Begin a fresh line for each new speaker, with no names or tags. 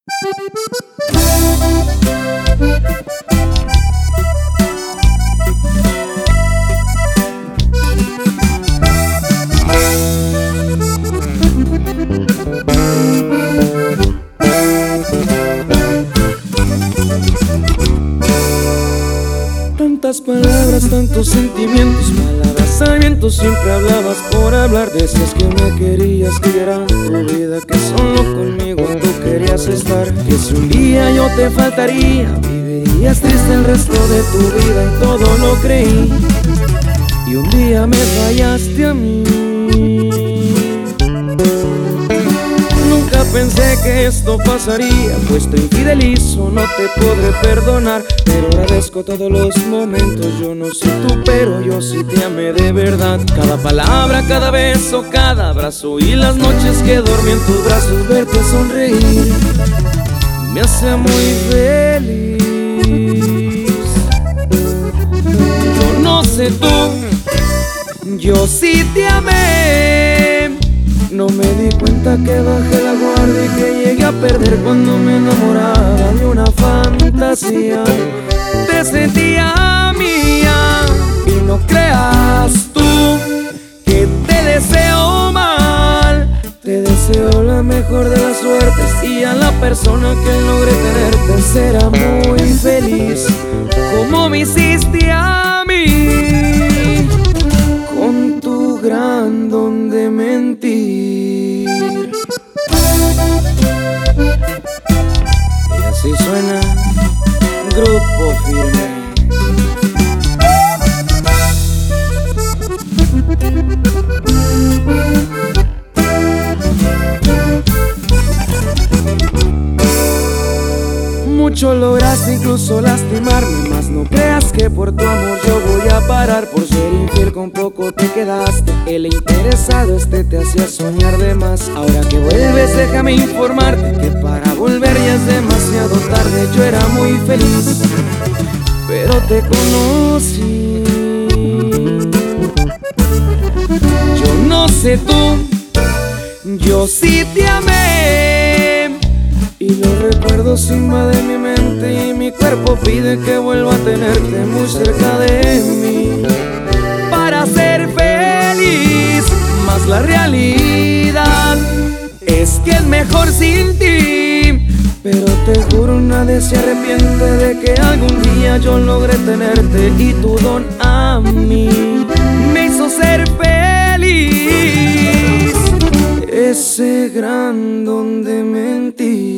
Tantas palabras, tantos sentimientos, palabras al viento. Siempre hablabas por hablar, decías que me querías, que era tu vida, que solo conmigo tú querías estar. Que si un día yo te faltaría, vivirías triste el resto de tu vida, y todo lo creí. Y un día me fallaste a mí. Nunca pensé que esto pasaría, pues te infidelizo, no te podré perdonar. Pero agradezco todos los momentos, yo no soy tú, pero yo sí te amé de verdad. Cada palabra, cada beso, cada abrazo, y las noches que dormí en tus brazos, verte sonreír me hace muy feliz. Yo no sé tú, yo sí te amé. No me di cuenta que bajé la guardia y que llegué a perder cuando me enamoraba de una fantasía. Te sentía mía y no creas tú que te deseo mal. Te deseo la mejor de las suertes, y a la persona que logre tenerte será muy feliz, como me hiciste a mí, con tu gran don de mentir. Y así suena Grupo Firme. Mucho lograste, incluso lastimarme, mas no creas que por tu amor yo voy a parar. Por ser infiel con poco te quedaste, el interesado te hacía soñar de más. Ahora que vuelves déjame informarte que para volver ya es demasiado tarde. Yo era muy feliz, pero te conocí. Yo no sé tú, yo sí te amé, y los recuerdos invaden mi mente y mi cuerpo pide que vuelva a tenerte muy cerca de mí para ser feliz. Mas la realidad es que es mejor sin ti. Pero te juro nadie se arrepiente de que algún día yo logré tenerte, y tu don a mí me hizo ser feliz. Ese gran don de mentir.